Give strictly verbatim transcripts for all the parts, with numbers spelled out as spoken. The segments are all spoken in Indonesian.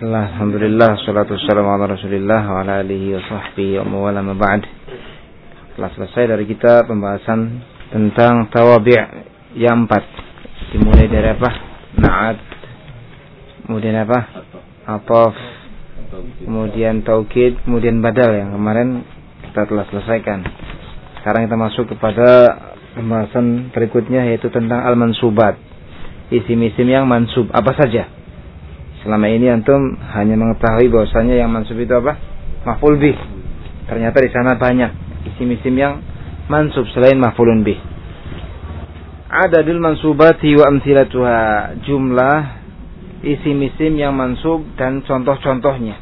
Bismillah, alhamdulillah, salatu wassalamu ala rasulillah wa ala alihi wa sahbihi wa mawala ma ba'd. Telah selesai dari kita pembahasan tentang tawabi' yang empat. Dimulai dari apa? Na'at, kemudian apa? Ataf, kemudian taukid, kemudian badal yang kemarin kita telah selesaikan. Sekarang kita masuk kepada pembahasan berikutnya, yaitu tentang al-mansubat. Isim-isim yang mansub apa saja? Selama ini antum hanya mengetahui bahwasanya yang mansub itu apa? Maf'ul bih. Ternyata di sana banyak isim-isim yang mansub selain maf'ulun bih. Adadul mansubati wa amthilatuha, jumlah isim-isim yang mansub dan contoh-contohnya.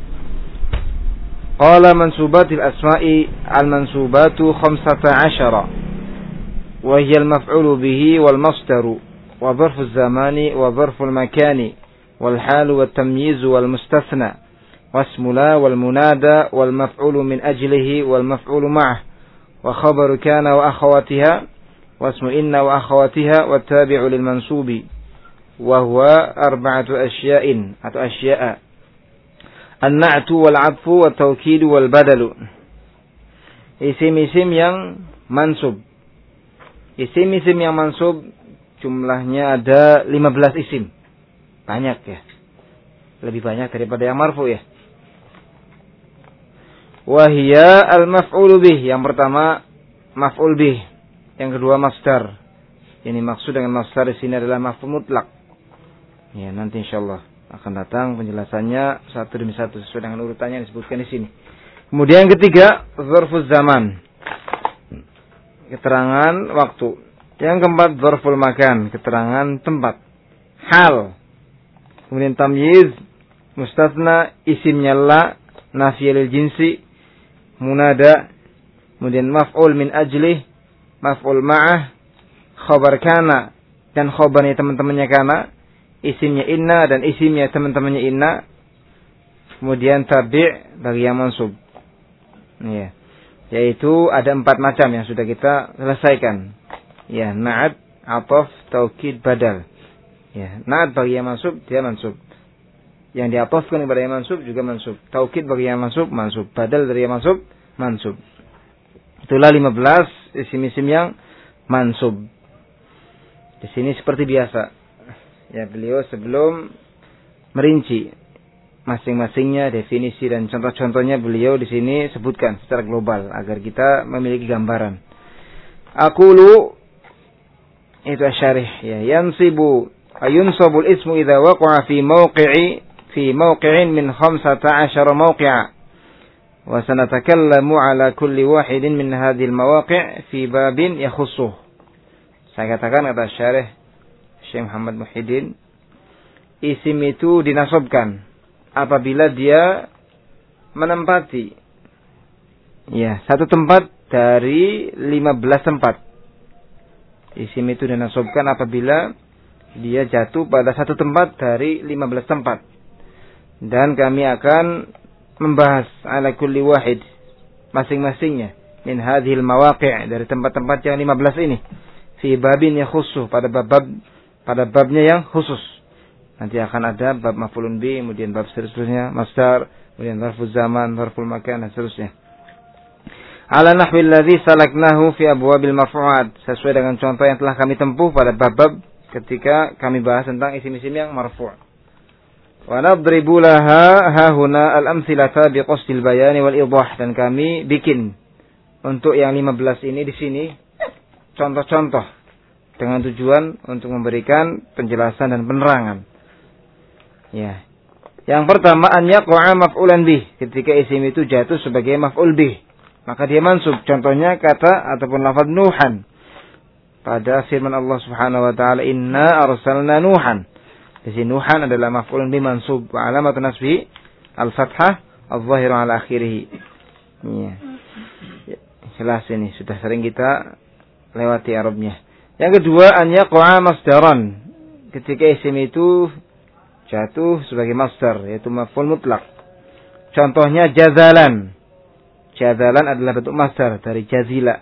Qala mansubatil asma'i al-mansubatu khamsata asyara wa hiya al-maf'ulu bihi wal masdaru wa dharfu az-zamani wa dharfu al-makani والحال والتمييز والمستثنى واسم لا والمنادى والمفعول من أجله والمفعول معه وخبر كان وأخواتها واسم إن وأخواتها والتابع للمنصوب وهو أربعة أشياء أو أشياء النعت والعطف والتوكيد والبدل. Isim-isim yang mansub. Isim-isim yang mansub jumlahnya ada lima belas isim. Banyak ya. Lebih banyak daripada yang marfu ya. Wahia al-maf'ulu bih. Yang pertama maf'ul bih. Yang kedua masdar. Ini maksud dengan masdar di sini adalah maf'ul mutlak. Ya, nanti insyaallah akan datang penjelasannya satu demi satu sesuai dengan urutannya yang disebutkan di sini. Kemudian yang ketiga dzarfuz zaman. Keterangan waktu. Yang keempat dzarful makan, keterangan tempat. Hal. Kemudian tamyiz, mustatsna, isimnya la, nafiyul jinsi, munada, kemudian maf'ul min ajlih, maf'ul ma'ah, khabar kana dan khabarnya teman-temannya kana, isimnya inna dan isimnya teman-temannya inna, kemudian tabi' bagi yang mansub. Ya. Yaitu ada empat macam yang sudah kita selesaikan. Ya, na'at, ataf, taukid, badal. Ya, na'at bagi yang mansub, dia mansub. Yang diatofkan kepada yang mansub juga mansub. Taukid bagi yang mansub, mansub. Badal dari yang mansub, mansub. Itulah lima belas isim-isim yang mansub. Di sini seperti biasa. Ya, beliau sebelum merinci masing-masingnya, definisi dan contoh-contohnya beliau di sini sebutkan secara global agar kita memiliki gambaran. Aqulu itu asyarih ya, yansibu ayunsabul ismu idza waqa'a fi mawqi'i fi mawqi'in min khamsata asyara mawqi'a wa sanatakallamu ala kulli wahidin min hadhil mawaqi' fi babin yakhussuh. Saya katakan kata syarih Syekh Muhammad Muhyiddin, isim itu dinasabkan apabila dia menempati ya satu tempat dari lima belas tempat. Isim itu dinasabkan apabila dia jatuh pada satu tempat dari lima belas tempat. Dan kami akan membahas ala kulli wahid, masing-masingnya, min hadhil mawaqi' dari tempat-tempat yang lima belas ini, fi babin yakhussu, pada bab pada babnya yang khusus. Nanti akan ada bab maf'ulun bi, kemudian bab seterusnya masdar, kemudian dzarfuz zaman, dzarful makan dan seterusnya. Ala nahwil ladzi salaknahu fi abwabil marfu'at, sesuai dengan contoh yang telah kami tempuh pada bab-bab ketika kami bahas tentang isim-isim yang marfu'. Wa nadribu laha hahuna al-amthilata biqasdil bayani wal idah, dan kami bikin untuk yang lima belas ini di sini contoh-contoh dengan tujuan untuk memberikan penjelasan dan penerangan. Ya. Yang pertama an yaqa'a maf'ulan bih, ketika isim itu jatuh sebagai maf'ul bih, maka dia mansub. Contohnya kata ataupun lafaz Nuhan pada firman Allah Subhanahu wa taala, inna arsalna Nuhan. Di sini Nuhan adalah maf'ulun bi mansub wa alamatun nasbi al-fathah adh-dhahira ala akhirih. Ya. Jelas ini sudah sering kita lewati Arabnya. Yang kedua an yaqa'a masdaran, ketika isim itu jatuh sebagai masdar, yaitu maf'ul mutlak. Contohnya jazalan. Jazalan adalah bentuk masdar dari jazila.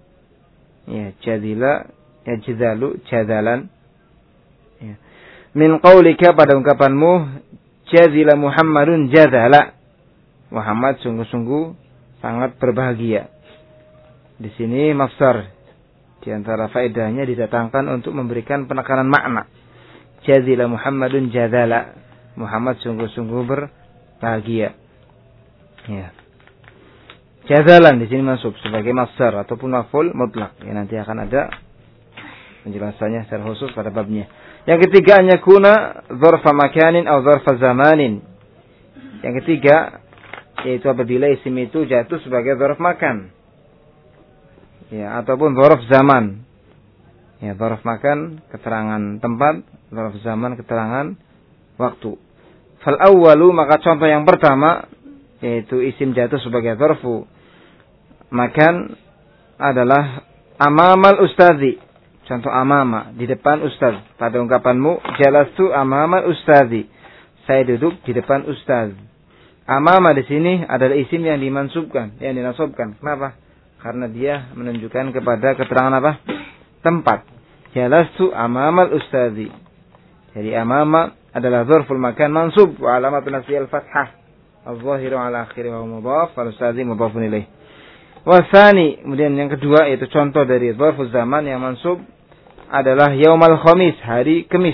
Ya, jazila, ya jazalu, jazalan. Ya. Min qaulika, pada ungkapanmu, jazila Muhammadun jazala. Muhammad sungguh-sungguh sangat berbahagia. Di sini mafsar. Di antara faedahnya didatangkan untuk memberikan penekanan makna. Jazila Muhammadun jazala. Muhammad sungguh-sungguh berbahagia. Ya. Jazalan di sini masuk sebagai mafsar ataupun maf'ul mutlak. Ya, nanti akan ada penjelasannya secara khusus pada babnya. Yang ketiga, an yakuna dzarfa makanin atau dzarfa zamanin. Yang ketiga, yaitu apabila isim itu jatuh sebagai dzarf makan. Ya, ataupun dzarf zaman. Ya, dzarf makan keterangan tempat, dzarf zaman keterangan waktu. Fal awwalu, maka contoh yang pertama yaitu isim jatuh sebagai dzarfu makan adalah amamal ustadzi. Contoh amama, di depan ustaz. Pada ungkapanmu, jalastu amamal ustadzi. Saya duduk di depan ustaz. Amama di sini adalah isim yang dimansubkan, yang dinasabkan. Kenapa? Karena dia menunjukkan kepada keterangan apa? Tempat. Jalastu amamal ustadzi. Jadi amama adalah dzarful makan mansub wa alamatun nasbi al-fathah. Al-zahiru ala akhiri wa mudhaf, wal ustadzi mudhafun ilaih. Wasani, kemudian yang kedua yaitu contoh dari dzarful zaman yang mansub adalah yaumal khamis, hari Kamis.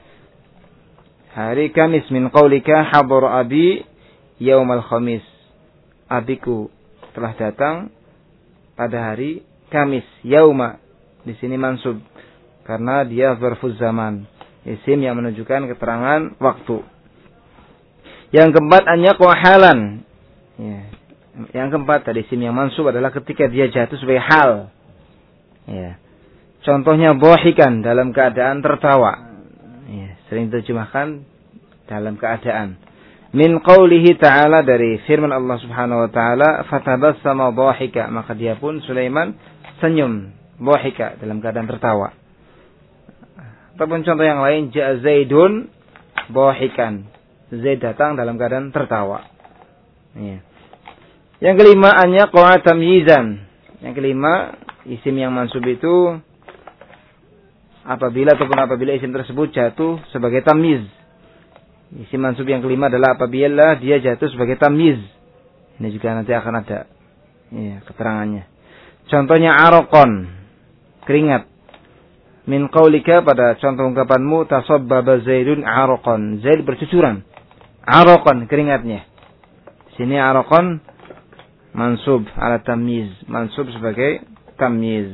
Hari Kamis min qaulika hadar abi yaumal khamis. Abiku telah datang pada hari Kamis. Yauma di sini mansub karena dia dzarful zaman, isim yang menunjukkan keterangan waktu. Yang keempat, an yaqwa halan. Ya. Yang keempat tadi isim yang mansub adalah ketika dia jatuh sebagai hal. Ya. Contohnya dhahikan, dalam keadaan tertawa. Ya, sering diterjemahkan dalam keadaan. Min qaulihi ta'ala, dari firman Allah Subhanahu wa taala, fatabassama dhahika, maka dia pun Sulaiman senyum, dhahika, dalam keadaan tertawa. Ataupun contoh yang lain, ja'a Zaidun dhahikan. Zaid datang dalam keadaan tertawa. Ya. Yang kelima, an yaqwa tamyizan. Yang kelima, isim yang mansub itu apabila ataupun apabila isim tersebut jatuh sebagai tamyiz. Isim mansub yang kelima adalah apabila dia jatuh sebagai tamyiz. Ini juga nanti akan ada ya, keterangannya. Contohnya araqon, keringat. Min qaulika, pada contoh ungkapanmu, tasabbaba Zaidun araqon. Zaid bercucuran. Araqon, keringatnya. Di sini araqon mansub ala tamyiz, mansub sebagai tamyiz.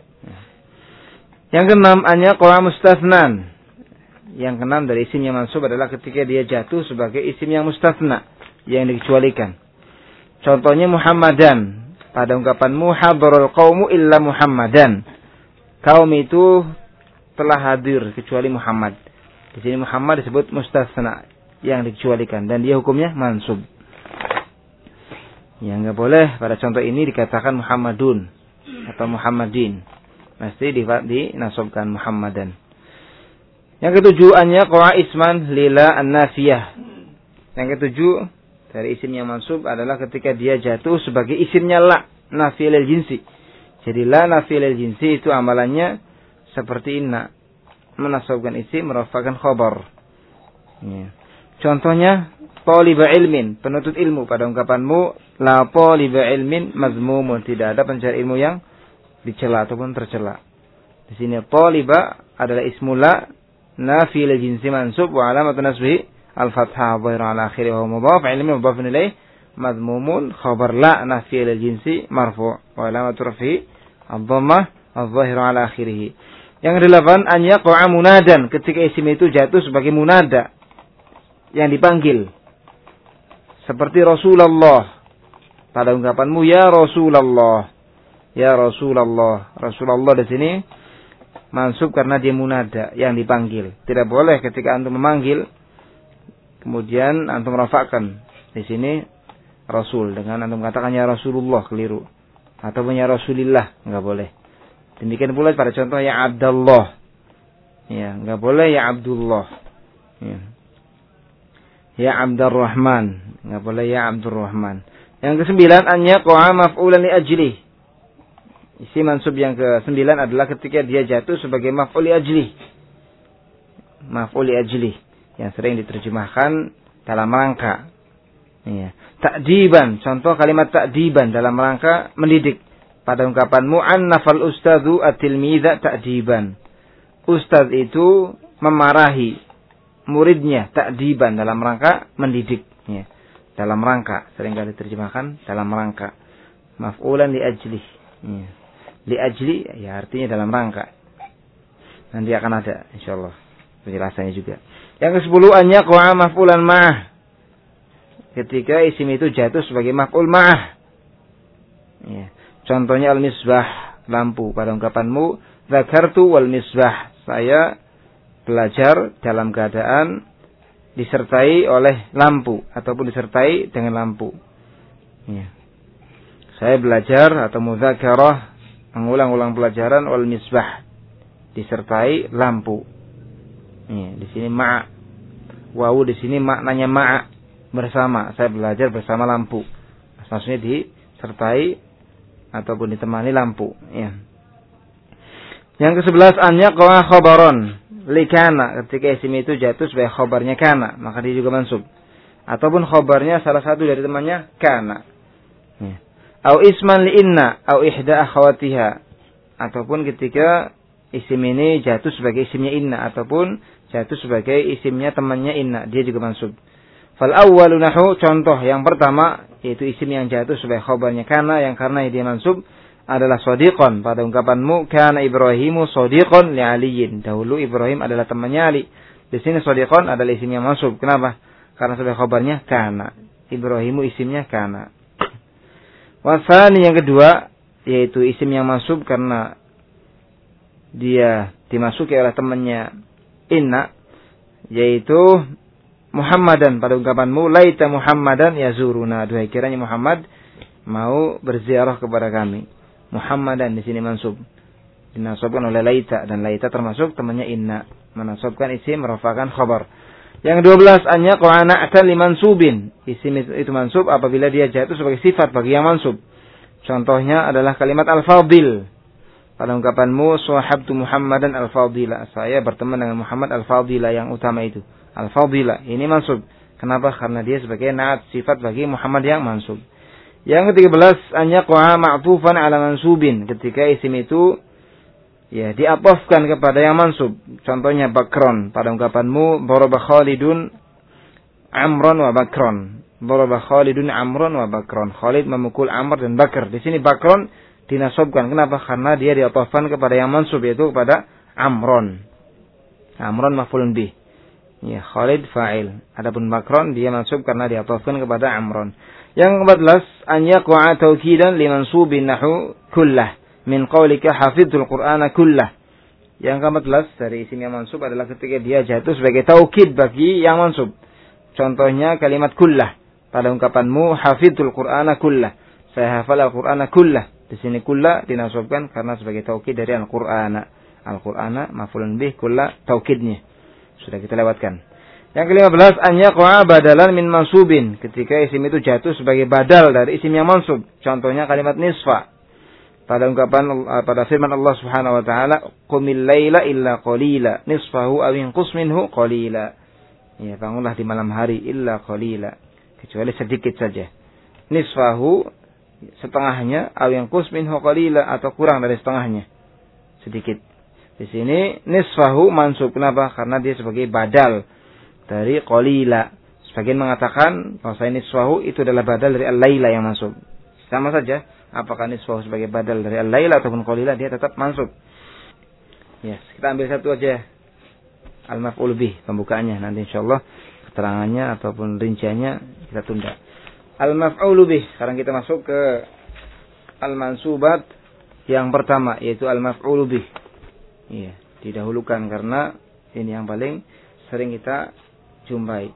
Yang keenam, an yaqwa mustasnan. Yang keenam dari isim yang mansub adalah ketika dia jatuh sebagai isim yang mustasna, yang dikecualikan. Contohnya Muhammadan. Pada ungkapanmu, hadarul qaumu illa Muhammadan. Kaum itu telah hadir kecuali Muhammad. Di sini Muhammad disebut mustasna, yang dikecualikan, dan dia hukumnya mansub. Yang enggak boleh pada contoh ini dikatakan Muhammadun atau Muhammadin. Mesti dinasabkan Muhammadan. Yang ketujuh, an yaqwa isman lila an-nafiyah. Yang ketujuh dari isim yang mansub adalah ketika dia jatuh sebagai isimnya la, nafiyah lil jinsi. Jadi la nafiyah lil jinsi itu amalannya seperti inna, menasabkan isim, merafa'kan khabar. Ya. Contohnya taliba ilmin, penuntut ilmu. Pada ungkapanmu, la taliba ilmin mazmumun, tidak ada pencari ilmu yang dicela ataupun tercela. Di sini taliba adalah ismula nafi lil jinsi mansub wa alamatun nasbihi al-fathah dhahira ala akhirih wa mudhaf, ilmin mudhafun ilaih, madmumun, khabar la nafi lil jinsi marfu' wa alamatu rafihi ad-dhammah adh-dhahira ala akhirih. Yang kedelapan, an yaqa'a munadan, ketika isim itu jatuh sebagai munada, yang dipanggil. Seperti Rasulullah. Pada ungkapanmu, ya Rasulullah. Ya Rasulullah. Rasulullah di sini mansub karena dia munada, yang dipanggil. Tidak boleh ketika antum memanggil kemudian antum rafa'kan di sini Rasul dengan antum katakan ya Rasulullah, keliru. Ataupun ya Rasulillah, enggak boleh. Demikian pula pada contoh ya Abdullah. Ya, enggak boleh ya Abdullah. Ya. Ya Abdurrahman, enggak boleh ya Abdurrahman. Yang kesembilan, an yaqa'a maf'ulan li ajli. Isim mansub yang kesembilan adalah ketika dia jatuh sebagai maf'ul li ajli. Maf'ul li ajli yang sering diterjemahkan dalam rangka. Ya. Ta'diban, contoh kalimat ta'diban dalam rangka mendidik. Pada ungkapan mu'annafal ustadzu at-tilmidza ta'diban. Ustadz itu memarahi muridnya ta'diban dalam rangka mendidik. Ya. Dalam rangka, seringkali diterjemahkan dalam rangka. Maf'ulan li ajli. Ya. Li ajli, ya artinya dalam rangka. Nanti akan ada insyaallah penjelasannya juga. Yang kesepuluh an yaqa'a maf'ulan ma'ah. Ketika isim itu jatuh sebagai maf'ul ma'ah. Ya. Contohnya al-misbah, lampu. Pada ungkapanmu dzakartu wal misbah. Saya belajar dalam keadaan disertai oleh lampu ataupun disertai dengan lampu. Ya. Saya belajar atau mudzakarah, mengulang-ulang pelajaran wal misbah, disertai lampu. Ya, di sini ma'. Wawu di sini maknanya ma' bersama. Saya belajar bersama lampu. Maksudnya disertai ataupun ditemani lampu. Ya. Yang kesebelas an yaqa'a khabaron likana. Ketika isim itu jatuh sebagai khabarnya kana, maka dia juga mansub. Ataupun khabarnya salah satu dari temannya kana. Ya. Au isman li inna au ihda akhawatiha. Ataupun ketika isim ini jatuh sebagai isimnya inna ataupun jatuh sebagai isimnya temannya inna, dia juga mansub. Fal awwalu nahu, contoh yang pertama yaitu isim yang jatuh sebagai khabarnya kana yang karena dia mansub adalah shadiqan. Pada ungkapanmu kana Ibrahimu shadiqan li Aliyin. Dahulu Ibrahim adalah temannya Ali. Di sini shadiqan adalah isim yang mansub. Kenapa? Karena sebagai khabarnya kana. Ibrahimu isimnya kana. Wasani yang kedua yaitu isim yang mansub karena dia dimasuki oleh temannya inna, yaitu Muhammadan. Pada ungkapanmu laita Muhammadan yazuruna. Duhai kiranya Muhammad mau berziarah kepada kami. Muhammadan di sini mansub, dinasabkan oleh laita, dan laita termasuk temannya inna, menasabkan isim merafakan khabar. Yang kedua belas anya qana atal limansubin. Isim itu, itu mansub apabila dia jatuh sebagai sifat bagi yang mansub. Contohnya adalah kalimat al-fadil. Pada ungkapanmu sahabtu Muhammadan al-fadila. Saya berteman dengan Muhammad al-fadila yang utama itu. Al-fadila ini mansub. Kenapa? Karena dia sebagai naat sifat bagi Muhammad yang mansub. Yang ketiga belas anya qana ma'tufan ala mansubin. Ketika isim itu ya diatofkan kepada yang mansub. Contohnya bakron. Pada ungkapanmu daraba Khalidun Amron wa Bakron. Daraba Khalidun Amron wa Bakron. Khalid memukul Amr dan Bakr. Di sini Bakron dinasabkan. Kenapa? Karena dia diatofkan kepada yang mansub, yaitu kepada Amron. Amron maf'ulun bih. Ya, Khalid fa'il. Adapun Bakron dia mansub karena diatofkan kepada Amron. Yang keempat belas an yaqa'a taukidan limansubin nahu kullah min qaulika hafidhul Qur'ana kullah. Yang keempat belas dari isim yang mansub adalah ketika dia jatuh sebagai taukid bagi yang mansub. Contohnya kalimat kullah. Pada ungkapanmu hafidhul Qur'ana kullah. Saya hafal Al-Qur'ana kullah. Di sini kullah dinasabkan karena sebagai taukid dari Al-Qur'ana. Al-Qur'ana maf'ulun bih, kullah taukidnya. Sudah kita lewatkan. Yang kelima belas an yaqa'a badalan min mansubin. Ketika isim itu jatuh sebagai badal dari isim yang mansub. Contohnya kalimat nisfa. Pada ungkapan pada firman Allah Subhanahu wa taala, "Qumil laila illa qalila, nisfahu aw inqus minhu qalila." Ya, bangunlah di malam hari illa qalila, kecuali sedikit saja. Nisfahu setengahnya, aw inqus minhu qalila atau kurang dari setengahnya. Sedikit. Di sini nisfahu mansub. Kenapa? Karena dia sebagai badal dari qalila. Sebagian mengatakan bahwa nisfahu itu adalah badal dari al-laila yang mansub. Sama saja, apakah nisfahu sebagai badal dari al-laila ataupun qalila, dia tetap mansub. Ya, yes, kita ambil satu aja. Al-maf'ul bih pembukaannya, nanti insyaallah keterangannya ataupun rinciannya kita tunda. Al-maf'ul bih. Sekarang kita masuk ke al-mansubat yang pertama, yaitu al-maf'ul bih. Iya, didahulukan karena ini yang paling sering kita jumpai.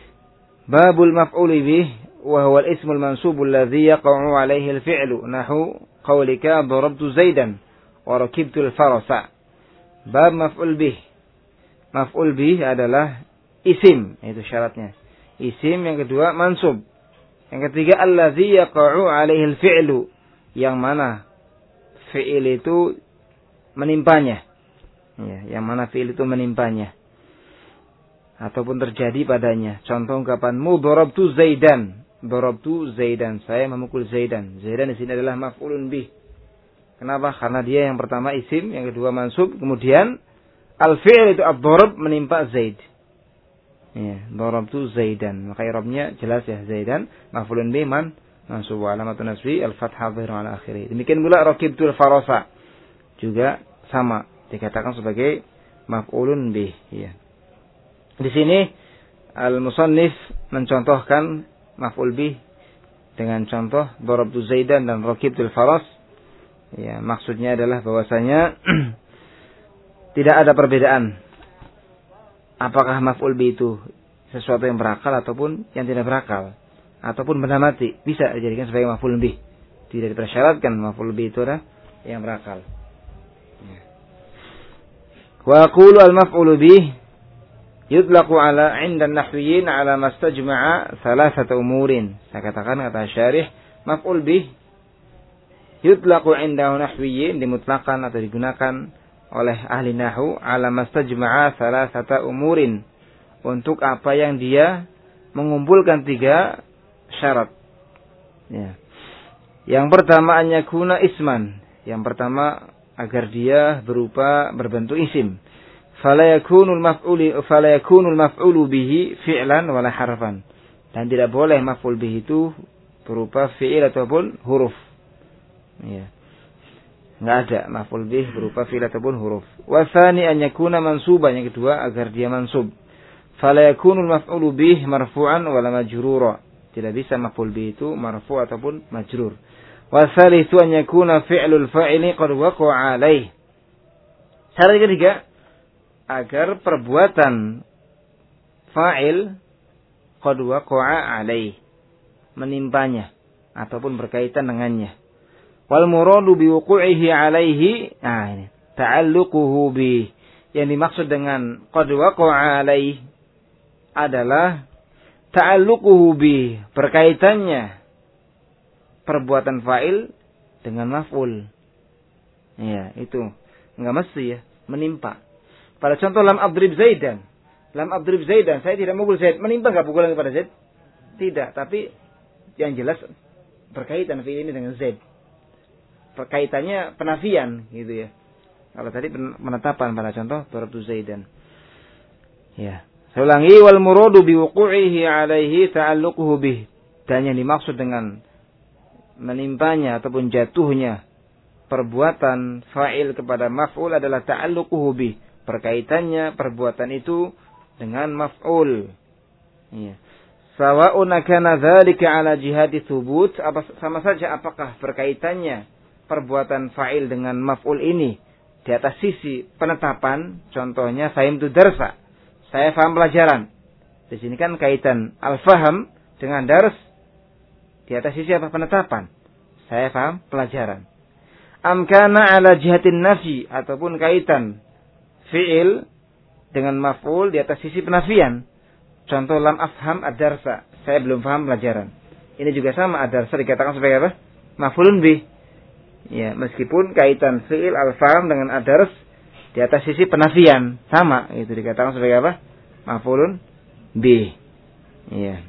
Babul maf'ul bih wa huwa al-ismul mansubul ladzi yaqa'u 'alaihi al-fi'lu nahu qaulika darabtu Zaidan wa rakibtu al-farasa. Bab maf'ul bih. Maf'ul bih adalah isim, itu syaratnya. Isim, yang kedua mansub. Yang ketiga alladzi yaqa'u 'alaihi al-fi'lu, yang mana fi'il itu menimpanya. Ya, yang mana fi'il itu menimpanya. ataupun terjadi padanya. Contoh ungkapanmu darabtu Zaidan. Darabtu Zaidan, saya memukul Zaidan. Zaidan di sini adalah maf'ulun bih. Kenapa? Karena dia yang pertama isim, yang kedua mansub, kemudian al-fi'l itu ad-darab menimpa Zaid. Ya, darabtu Zaidan. Maka i'rabnya jelas ya, Zaidan maf'ulun bih man mansub wa alamatun nasbi al-fathah dhahirun ala akhirih. Demikian pula raqibtul farasa. Juga sama, dikatakan sebagai maf'ulun bih, ya. Di sini al-musannif mencontohkan maf'ul bih dengan contoh darabtu Zaidan dan raqibtul faras. Ya, maksudnya adalah bahwasanya tidak ada perbedaan apakah maf'ul bih itu sesuatu yang berakal ataupun yang tidak berakal, ataupun benda mati, bisa dijadikan sebagai maf'ul bih. Tidak dipersyaratkan maf'ul bih itu adalah yang berakal. Wa aqulu al-maf'ulu bih yutlaqu ala 'inda an-nahwiyyin ala mastajma'a thalathata umurin. Saya katakan kata syarih, maf'ul bih yutlaqu 'inda an-nahwiyyin dimutlakan atau digunakan oleh ahli nahwu ala mastajma'a thalathata umurin, untuk apa yang dia mengumpulkan tiga syarat. Ya. Yang pertama an yakuna isman. Yang pertama agar dia berupa berbentuk isim. Fala yakunul maf'ulu fala yakunul maf'ulu bihi fi'lan wala harfan. Dan tidak boleh maf'ul bihi itu berupa fi'il ataupun huruf. Ya. Enggak ada maf'ul bihi berupa fi'il ataupun huruf. Wa tsani an yakuna mansuban, yang kedua agar dia mansub. Fala yakunul maf'ulu bihi marfu'an wala majrura. Tidak bisa maf'ul bihi itu marfu' ataupun majrur. Wa tsalitsu an yakuna fi'lul fa'ili qad waqa'a 'alaih. Syarat ketiga, agar perbuatan fa'il qad waqa'a 'alaih, menimpanya ataupun berkaitan dengannya. Wal muradu bi wuqu'ihi 'alaihi, nah ini ta'alluquhu bi, yang dimaksud dengan qad waqa'a 'alaih adalah ta'alluquhu bi, berkaitannya perbuatan fa'il dengan maf'ul. Ya, itu enggak mesti ya, menimpa. Pada contoh lam adrib Zaidan. Lam adrib Zaidan, saya tidak memukul Zaid. Menimpa enggak pukulan kepada Zaid? Tidak, tapi yang jelas berkaitan fi'il ini dengan Zaid. Perkaitannya penafian gitu ya. Kalau tadi penetapan pada contoh darabtu Zaidan. Ya. Saya ulangi, wal muradu bi wuqu'ihi 'alaihi ta'alluquhu bih. Dan yang dimaksud dengan menimpanya ataupun jatuhnya perbuatan fa'il kepada maf'ul adalah ta'alluquhu bih, berkaitannya perbuatan itu dengan maf'ul. Ya. Sawa'un kana dzalika 'ala jihati tsubut, apa sama saja apakah berkaitannya perbuatan fa'il dengan maf'ul ini di atas sisi penetapan, contohnya fahimtu darsa, saya faham pelajaran. Di sini kan kaitan al-faham dengan dars di atas sisi apa? Penetapan. Saya paham pelajaran. Amkana ala jihatin nafi, ataupun kaitan fi'il dengan maf'ul di atas sisi penafian. Contoh lam afham ad-darsa, saya belum paham pelajaran. Ini juga sama, ad-darsa dikatakan sebagai apa? Maf'ulun bih. Ya, meskipun kaitan fi'il al-faham dengan ad-dars di atas sisi penafian, sama, itu dikatakan sebagai apa? Maf'ulun bih. Iya.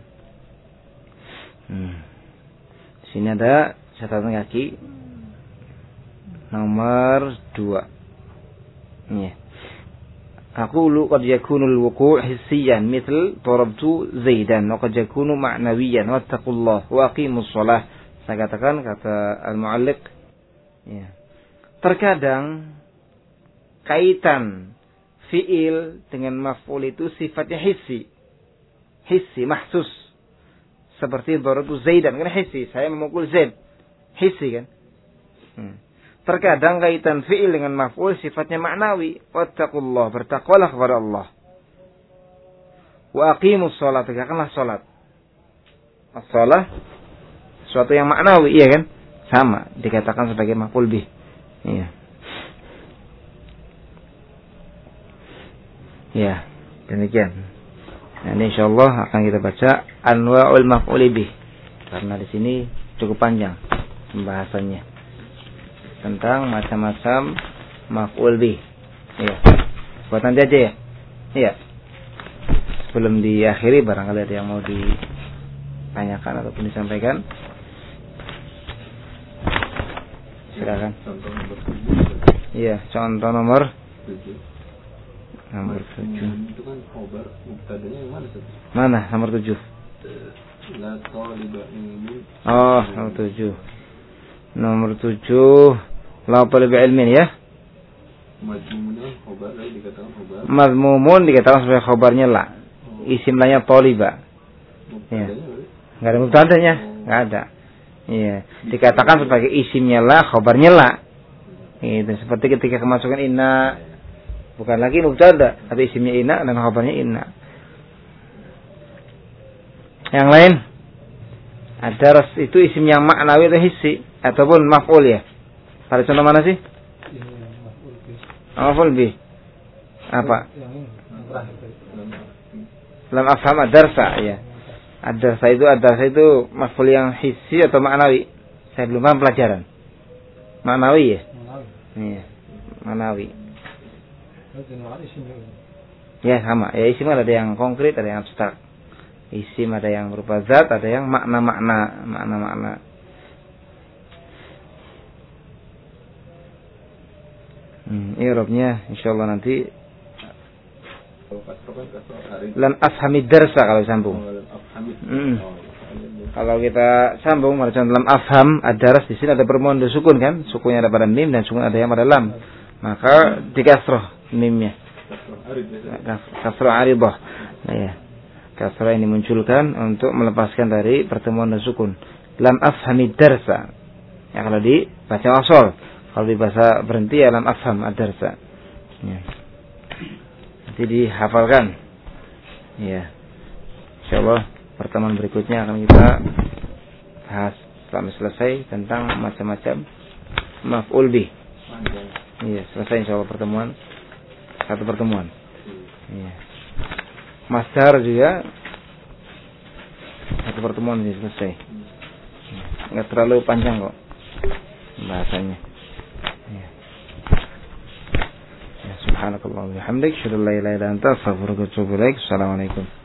Hmm. Sini ada catatan kaki nomor dua. Ya. Aqulu qad yakunul wuqu' hissiyan mithl darabtu Zaidan, wa qad yakunu ma'nawiyan wattaqullah wa aqimus shalah. Saya katakan kata al-mu'alliq, ya. Terkadang kaitan fi'il dengan maf'ul itu sifatnya hissi. Hissi mahsus. Seperti darabtu Zaidan, kan hissi, saya memukul Zaid. Hissi kan? Hmm. Terkadang kaitan fi'il dengan maf'ul sifatnya maknawi. Wattaqullah, bertakwalah kepada Allah. Wa aqimus shalah, tegakkanlah salat. As-shalah sesuatu yang maknawi, iya kan? Sama, dikatakan sebagai maf'ul bih. Iya. Ya, demikian. Nah, ini insyaallah akan kita baca anwa'ul maf'ul bih, karena di sini cukup panjang pembahasannya tentang macam-macam maf'ul bih. Iya. Buat nanti aja ya. Iya. sebelum diakhiri barangkali ada yang mau ditanyakan ataupun disampaikan. Silakan. Iya, contoh nomor tujuh. Nomor tujuh. Itu kan khobar mubtadanya yang mana, Ustaz? Mana nomor tujuh? La taliba ilmin. Oh, nomor tujuh. Nomor tujuh. La taliba ilmin ya. Mazmumun khobar dikatakan khobar. Mazmumun dikatakan sebagai khobarnya la. Isim lanya taliba. Iya. Enggak ada mubtadanya, enggak ada. Iya, dikatakan sebagai isimnya la, khobarnya la. Itu seperti ketika kemasukan inna, bukan lagi mubtada, tapi isimnya inna dan khobarnya inna. Yang lain, ada itu isim yang maknawi atau hissi ataupun maf'ul ya. Pada contoh mana sih? Maf'ul bi. Apa? Lam afham ad-darsa ya. Ad-darsa itu ad-darsa itu maf'ul yang hissi atau maknawi? Saya belum paham pelajaran. Maknawi ya? Iya, maknawi. Ya sama, ya isim ada yang konkret, ada yang abstrak. Isim ada yang berupa zat, ada yang makna-makna, makna-makna. Hmm, i'rabnya insyaallah nanti lam afhamid darsa kalau sambung. Hmm. Kalau kita sambung pada contoh lam afham ad-daras di sini ada permohon sukun kan? Sukunnya ada pada mim dan sukun ada yang pada lam. Maka dikasroh mimnya. Kasroh aridah. Nah ya. Kasroh ini dimunculkan untuk melepaskan dari pertemuan dan sukun. Lam afhamid darsa. Ya kalau dibaca wasol. Kalau di bahasa berhenti ya lam afham ad-darsa. Ya. Nanti dihafalkan. Ya. Insyaallah pertemuan berikutnya akan kita bahas sampai selesai tentang macam-macam maf'ul bih. Iya, selesai insyaallah pertemuan satu pertemuan. Iya. Masdar juga satu pertemuan sudah selesai. Enggak terlalu panjang kok bahasanya. Iya. Ya, subhanakallah wa bihamdik, asyhadu an la ilaha illa anta, astaghfiruka wa atubu ilaik. Assalamualaikum.